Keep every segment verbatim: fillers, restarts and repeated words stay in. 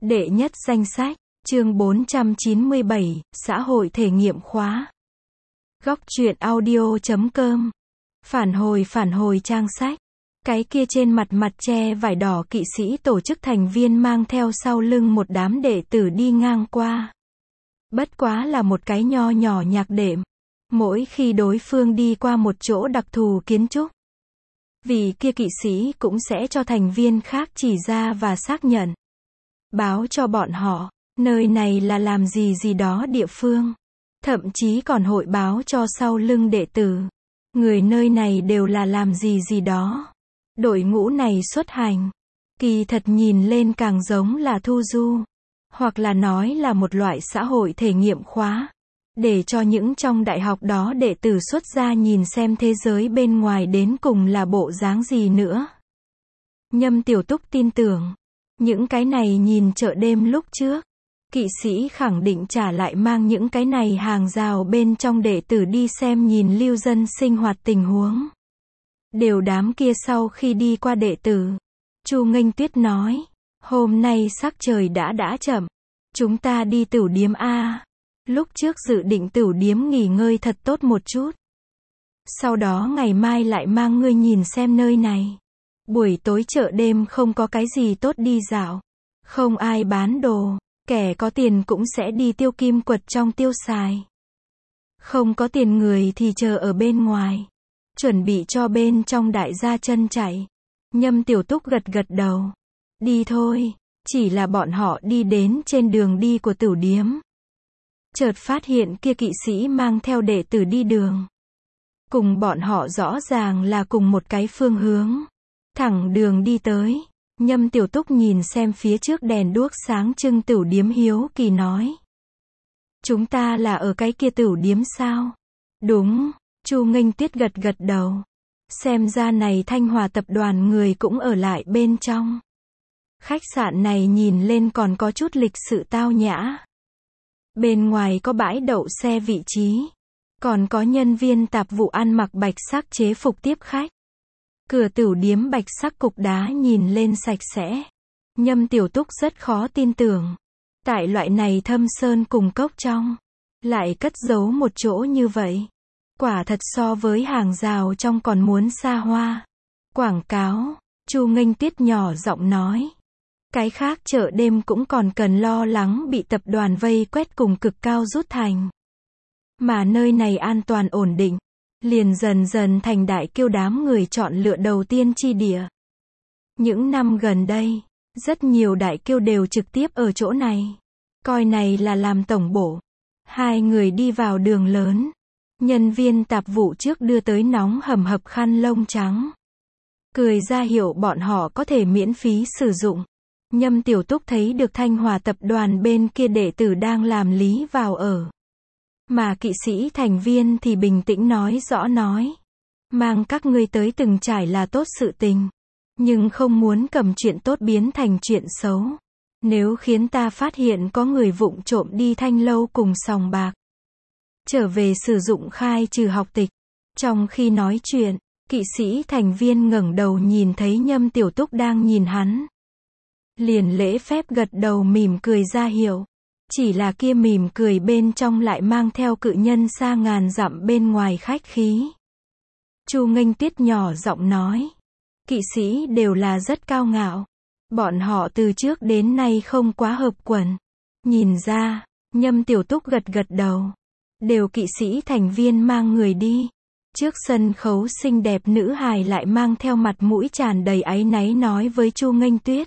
Đệ nhất danh sách, chương bốn trăm chín mươi bảy, xã hội thể nghiệm khóa. Góc truyện audio chấm com. Phản hồi phản hồi trang sách. Cái kia trên mặt mặt che vải đỏ kỵ sĩ tổ chức thành viên mang theo sau lưng một đám đệ tử đi ngang qua. Bất quá là một cái nho nhỏ nhạc đệm. Mỗi khi đối phương đi qua một chỗ đặc thù kiến trúc, vị kia kỵ sĩ cũng sẽ cho thành viên khác chỉ ra và xác nhận. Báo cho bọn họ, nơi này là làm gì gì đó địa phương. Thậm chí còn hội báo cho sau lưng đệ tử. Người nơi này đều là làm gì gì đó. Đội ngũ này xuất hành. Kỳ thật nhìn lên càng giống là thu du. Hoặc là nói là một loại xã hội thể nghiệm khóa. Để cho những trong đại học đó đệ tử xuất gia nhìn xem thế giới bên ngoài đến cùng là bộ dáng gì nữa. Nhâm Tiểu Túc tin tưởng. Những cái này nhìn chợ đêm lúc trước. Kỵ sĩ khẳng định trả lại mang những cái này hàng rào bên trong đệ tử đi xem nhìn lưu dân sinh hoạt tình huống. Đều đám kia sau khi đi qua đệ tử. Chu Nghênh Tuyết nói. Hôm nay sắc trời đã đã chậm. Chúng ta đi tửu điếm A. Lúc trước dự định tửu điếm nghỉ ngơi thật tốt một chút. Sau đó ngày mai lại mang ngươi nhìn xem nơi này. Buổi tối chợ đêm không có cái gì tốt đi dạo. Không ai bán đồ. Kẻ có tiền cũng sẽ đi tiêu kim quật trong tiêu xài. Không có tiền người thì chờ ở bên ngoài. Chuẩn bị cho bên trong đại gia chân chạy. Nhâm Tiểu Túc gật gật đầu. Đi thôi. Chỉ là bọn họ đi đến trên đường đi của tửu điếm. Chợt phát hiện kia kỵ sĩ mang theo đệ tử đi đường. Cùng bọn họ rõ ràng là cùng một cái phương hướng. Thẳng đường đi tới. Nhâm Tiểu Túc nhìn xem phía trước đèn đuốc sáng trưng tửu điếm hiếu kỳ nói. Chúng ta là ở cái kia tửu điếm sao? Đúng, Chu Nghênh Tuyết gật gật đầu. Xem ra này Thanh Hòa tập đoàn người cũng ở lại bên trong. Khách sạn này nhìn lên còn có chút lịch sự tao nhã. Bên ngoài có bãi đậu xe vị trí. Còn có nhân viên tạp vụ ăn mặc bạch sắc chế phục tiếp khách. Cửa tửu điếm bạch sắc cục đá nhìn lên sạch sẽ. Nhâm Tiểu Túc rất khó tin tưởng. Tại loại này thâm sơn cùng cốc trong. Lại cất giấu một chỗ như vậy. Quả thật so với hàng rào trong còn muốn xa hoa. Quảng cáo. Chu Nghênh Tuyết nhỏ giọng nói. Cái khác chợ đêm cũng còn cần lo lắng bị tập đoàn vây quét cùng cực cao rút thành. Mà nơi này an toàn ổn định. Liền dần dần thành đại kiêu đám người chọn lựa đầu tiên chi địa. Những năm gần đây, rất nhiều đại kiêu đều trực tiếp ở chỗ này. Coi này là làm tổng bộ. Hai người đi vào đường lớn. Nhân viên tạp vụ trước đưa tới nóng hầm hập khăn lông trắng. Cười ra hiệu bọn họ có thể miễn phí sử dụng. Nhâm Tiểu Túc thấy được Thanh Hòa tập đoàn bên kia đệ tử đang làm lý vào ở. Mà kỵ sĩ thành viên thì bình tĩnh nói rõ nói. Mang các ngươi tới từng trải là tốt sự tình. Nhưng không muốn cầm chuyện tốt biến thành chuyện xấu. Nếu khiến ta phát hiện có người vụng trộm đi thanh lâu cùng sòng bạc. Trở về sử dụng khai trừ học tịch. Trong khi nói chuyện, kỵ sĩ thành viên ngẩng đầu nhìn thấy Nhâm Tiểu Túc đang nhìn hắn. Liền lễ phép gật đầu mỉm cười ra hiệu. Chỉ là kia mỉm cười bên trong lại mang theo cự nhân xa ngàn dặm bên ngoài khách khí. Chu Nghênh Tuyết nhỏ giọng nói. Kỵ sĩ đều là rất cao ngạo. Bọn họ từ trước đến nay không quá hợp quần. Nhìn ra, Nhâm Tiểu Túc gật gật đầu. Đều kỵ sĩ thành viên mang người đi. Trước sân khấu xinh đẹp nữ hài lại mang theo mặt mũi tràn đầy áy náy nói với Chu Nghênh Tuyết.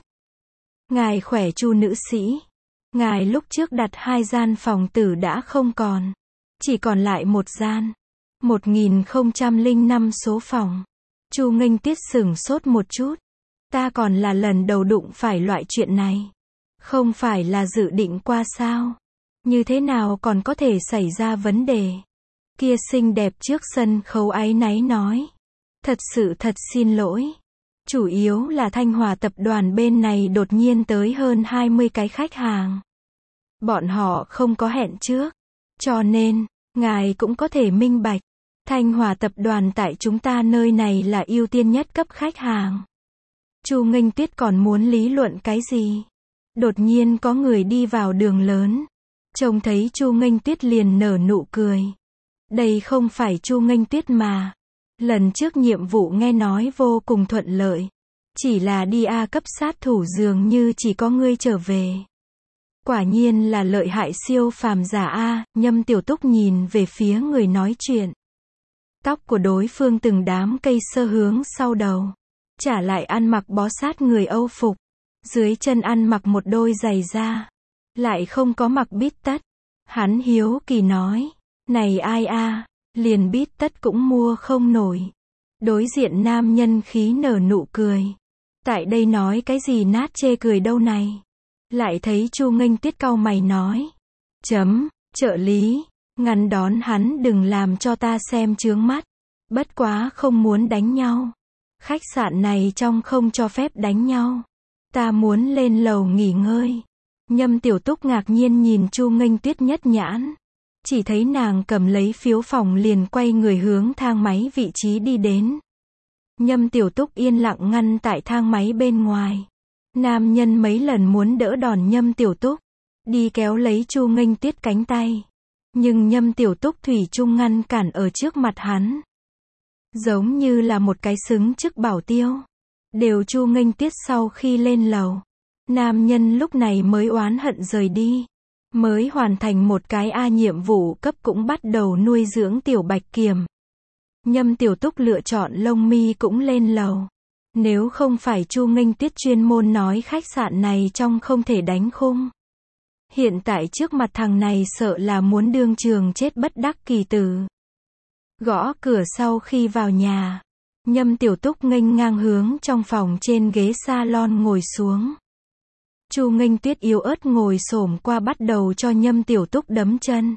Ngài khỏe Chu nữ sĩ. Ngài lúc trước đặt hai gian phòng tử đã không còn. Chỉ còn lại một gian. một nghìn không trăm lẻ năm số phòng. Chu Nghênh Tuyết sửng sốt một chút. Ta còn là lần đầu đụng phải loại chuyện này. Không phải là dự định qua sao? Như thế nào còn có thể xảy ra vấn đề? Kia xinh đẹp trước sân khấu áy náy nói. Thật sự thật xin lỗi. Chủ yếu là Thanh Hòa tập đoàn bên này đột nhiên tới hơn hai mươi cái khách hàng. Bọn họ không có hẹn trước. Cho nên, ngài cũng có thể minh bạch. Thanh Hòa tập đoàn tại chúng ta nơi này là ưu tiên nhất cấp khách hàng. Chu Nghênh Tuyết còn muốn lý luận cái gì? Đột nhiên có người đi vào đường lớn. Trông thấy Chu Nghênh Tuyết liền nở nụ cười. Đây không phải Chu Nghênh Tuyết mà. Lần trước nhiệm vụ nghe nói vô cùng thuận lợi. Chỉ là đi A cấp sát thủ dường như chỉ có ngươi trở về. Quả nhiên là lợi hại siêu phàm giả A, Nhâm Tiểu Túc nhìn về phía người nói chuyện. Tóc của đối phương từng đám cây sơ hướng sau đầu. Trả lại ăn mặc bó sát người Âu phục. Dưới chân ăn mặc một đôi giày da. Lại không có mặc bít tất. Hắn hiếu kỳ nói. Này ai a, liền bít tất cũng mua không nổi. Đối diện nam nhân khí nở nụ cười. Tại đây nói cái gì nát chê cười đâu này. Lại thấy Chu Nghênh Tuyết cau mày nói. Chấm, trợ lý, ngăn đón hắn đừng làm cho ta xem chướng mắt. Bất quá không muốn đánh nhau. Khách sạn này trong không cho phép đánh nhau. Ta muốn lên lầu nghỉ ngơi. Nhâm Tiểu Túc ngạc nhiên nhìn Chu Nghênh Tuyết nhất nhãn. Chỉ thấy nàng cầm lấy phiếu phòng liền quay người hướng thang máy vị trí đi đến. Nhâm Tiểu Túc yên lặng ngăn tại thang máy bên ngoài. Nam nhân mấy lần muốn đỡ đòn Nhâm Tiểu Túc. Đi kéo lấy Chu Nghênh Tuyết cánh tay. Nhưng Nhâm Tiểu Túc thủy chung ngăn cản ở trước mặt hắn. Giống như là một cái xứng chức bảo tiêu. Đều Chu Nghênh Tuyết sau khi lên lầu. Nam nhân lúc này mới oán hận rời đi. Mới hoàn thành một cái A nhiệm vụ cấp cũng bắt đầu nuôi dưỡng tiểu bạch kiểm. Nhâm Tiểu Túc lựa chọn lông mi cũng lên lầu. Nếu không phải Chu Nghênh Tuyết chuyên môn nói khách sạn này trong không thể đánh khung. Hiện tại trước mặt thằng này sợ là muốn đương trường chết bất đắc kỳ tử. Gõ cửa sau khi vào nhà. Nhâm Tiểu Túc nghênh ngang hướng trong phòng trên ghế salon ngồi xuống. Chu Nghênh Tuyết yếu ớt ngồi xổm qua bắt đầu cho Nhâm Tiểu Túc đấm chân.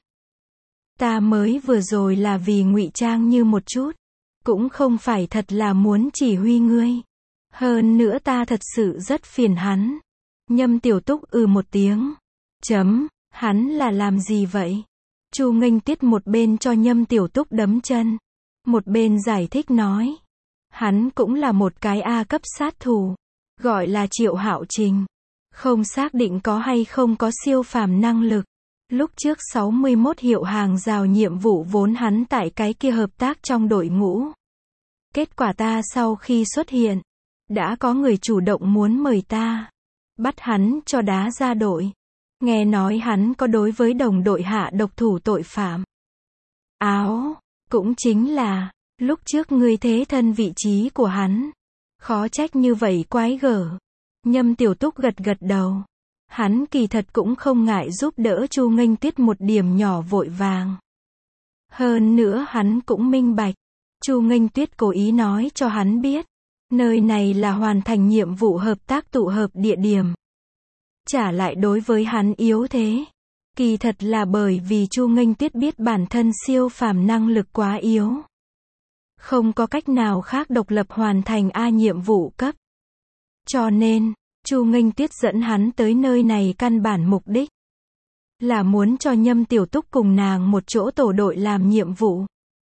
Ta mới vừa rồi là vì ngụy trang như một chút. Cũng không phải thật là muốn chỉ huy ngươi. Hơn nữa ta thật sự rất phiền hắn. Nhâm Tiểu Túc ừ một tiếng. Chấm, hắn là làm gì vậy? Chu Nghênh Tuyết một bên cho Nhâm Tiểu Túc đấm chân. Một bên giải thích nói. Hắn cũng là một cái A cấp sát thủ. Gọi là Triệu Hạo Trình. Không xác định có hay không có siêu phàm năng lực. Lúc trước sáu mươi mốt hiệu hàng rào nhiệm vụ vốn hắn tại cái kia hợp tác trong đội ngũ. Kết quả ta sau khi xuất hiện. Đã có người chủ động muốn mời ta. Bắt hắn cho đá ra đội. Nghe nói hắn có đối với đồng đội hạ độc thủ tội phạm. Áo, cũng chính là, lúc trước ngươi thế thân vị trí của hắn. Khó trách như vậy quái gở. Nhâm Tiểu Túc gật gật đầu. Hắn kỳ thật cũng không ngại giúp đỡ Chu Nghênh Tuyết một điểm nhỏ vội vàng. Hơn nữa hắn cũng minh bạch. Chu Nghênh Tuyết cố ý nói cho hắn biết. Nơi này là hoàn thành nhiệm vụ hợp tác tụ hợp địa điểm. Trả lại đối với hắn yếu thế. Kỳ thật là bởi vì Chu Nghênh Tuyết biết bản thân siêu phàm năng lực quá yếu. Không có cách nào khác độc lập hoàn thành A nhiệm vụ cấp. Cho nên, Chu Nghênh Tuyết dẫn hắn tới nơi này căn bản mục đích. Là muốn cho Nhâm Tiểu Túc cùng nàng một chỗ tổ đội làm nhiệm vụ.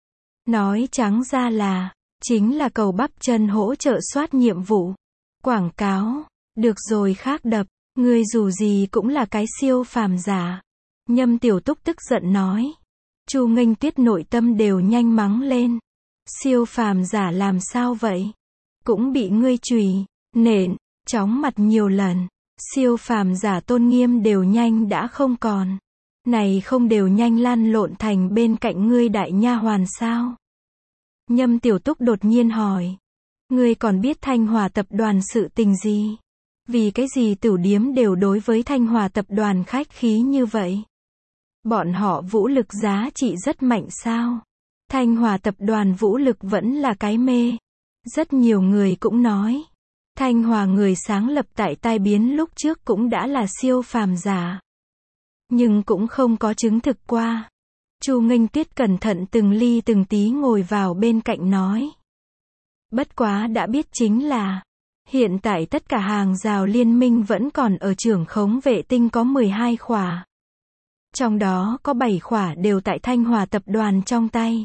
Nói trắng ra là, chính là cầu bắp chân hỗ trợ soát nhiệm vụ. Quảng cáo, được rồi khác đập, ngươi dù gì cũng là cái siêu phàm giả. Nhâm Tiểu Túc tức giận nói. Chu Nghênh Tuyết nội tâm đều nhanh mắng lên. Siêu phàm giả làm sao vậy? Cũng bị ngươi chùy, nện, chóng mặt nhiều lần. Siêu phàm giả tôn nghiêm đều nhanh đã không còn. Này không đều nhanh lăn lộn thành bên cạnh ngươi đại nha hoàn sao? Nhâm Tiểu Túc đột nhiên hỏi. Ngươi còn biết Thanh Hòa tập đoàn sự tình gì? Vì cái gì tửu điếm đều đối với Thanh Hòa tập đoàn khách khí như vậy? Bọn họ vũ lực giá trị rất mạnh sao? Thanh Hòa tập đoàn vũ lực vẫn là cái mê. Rất nhiều người cũng nói. Thanh Hòa người sáng lập tại Tai Biến lúc trước cũng đã là siêu phàm giả. Nhưng cũng không có chứng thực qua. Chu Nghênh Tuyết cẩn thận từng ly từng tí ngồi vào bên cạnh nói. Bất quá đã biết chính là, hiện tại tất cả hàng rào liên minh vẫn còn ở trưởng khống vệ tinh có mười hai khỏa. Trong đó có bảy khỏa đều tại Thanh Hòa tập đoàn trong tay.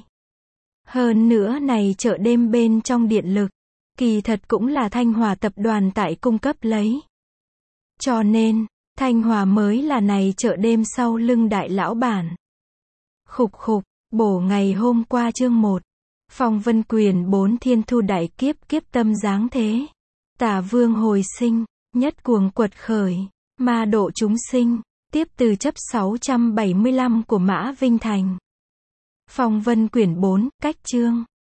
Hơn nữa này chợ đêm bên trong điện lực, kỳ thật cũng là Thanh Hòa tập đoàn tại cung cấp lấy. Cho nên, Thanh Hòa mới là này chợ đêm sau lưng đại lão bản. Khục khục, bổ ngày hôm qua chương một. Phong vân quyền bốn thiên thu đại kiếp kiếp tâm giáng thế. Tả vương hồi sinh, nhất cuồng quật khởi, ma độ chúng sinh, tiếp từ chấp sáu trăm bảy mươi lăm của Mã Vinh Thành. Phong vân quyển bốn, cách chương.